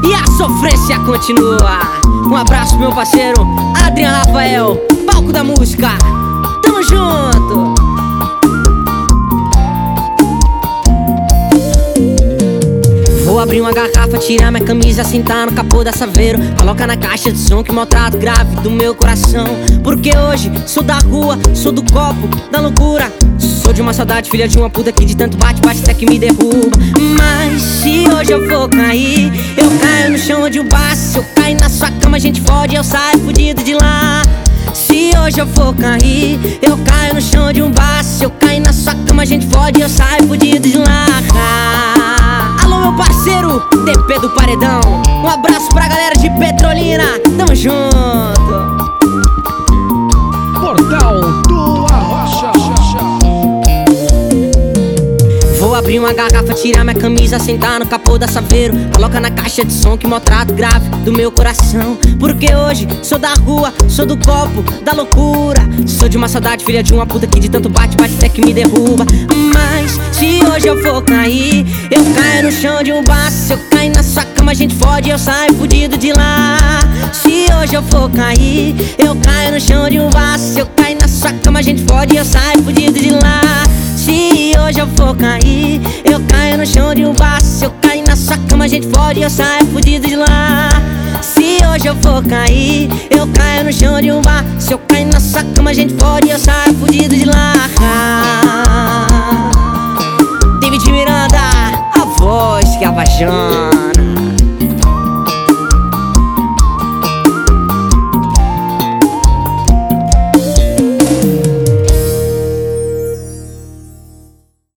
e a sofrência continua. Um abraço pro meu parceiro Adriano Rafael, palco da música. Tamo junto. Vou abrir uma garrafa, tirar minha camisa, sentar no capô da Saveiro, coloca na caixa de som que maltrato grave do meu coração. Porque hoje sou da rua, sou do copo, da loucura. Sou de uma saudade, filha de uma puta que de tanto bate, bate até que me derruba. Mas se hoje eu for cair, eu caio no chão de um bar. Se eu cair na sua cama, a gente fode, eu saio fudido de lá. Se hoje eu for cair, eu caio no chão de um bar. Se eu cair na sua cama, a gente fode, eu saio fudido de lá. Alô, meu parceiro DP do Paredão, um abraço pra galera de Petrolina, tamo junto. Portal do Arrocha. Vou abrir uma garrafa, tirar minha camisa, sentar no capô da Saveiro, coloca na caixa de som que maltrato grave do meu coração. Porque hoje sou da rua, sou do copo, da loucura. Sou de uma saudade, filha de uma puta que de tanto bate, bate até que me derruba. Mas se hoje eu for cair, eu caio no chão de um bar. Se eu cair na sua cama, a gente fode, eu saio fudido de lá. Se hoje eu for cair, eu caio no chão de um bar. Se eu cair na sua cama, a gente fode, eu saio fudido de lá. Se hoje eu for cair, eu caio no chão de um bar. Se eu cair na sua cama, a gente fode, eu saio fudido de lá. Se hoje eu for cair, eu caio no chão de um bar. Se eu cair na sua cama, a gente fode, eu saio fudido de lá. David Miranda, a voz que é a paixão.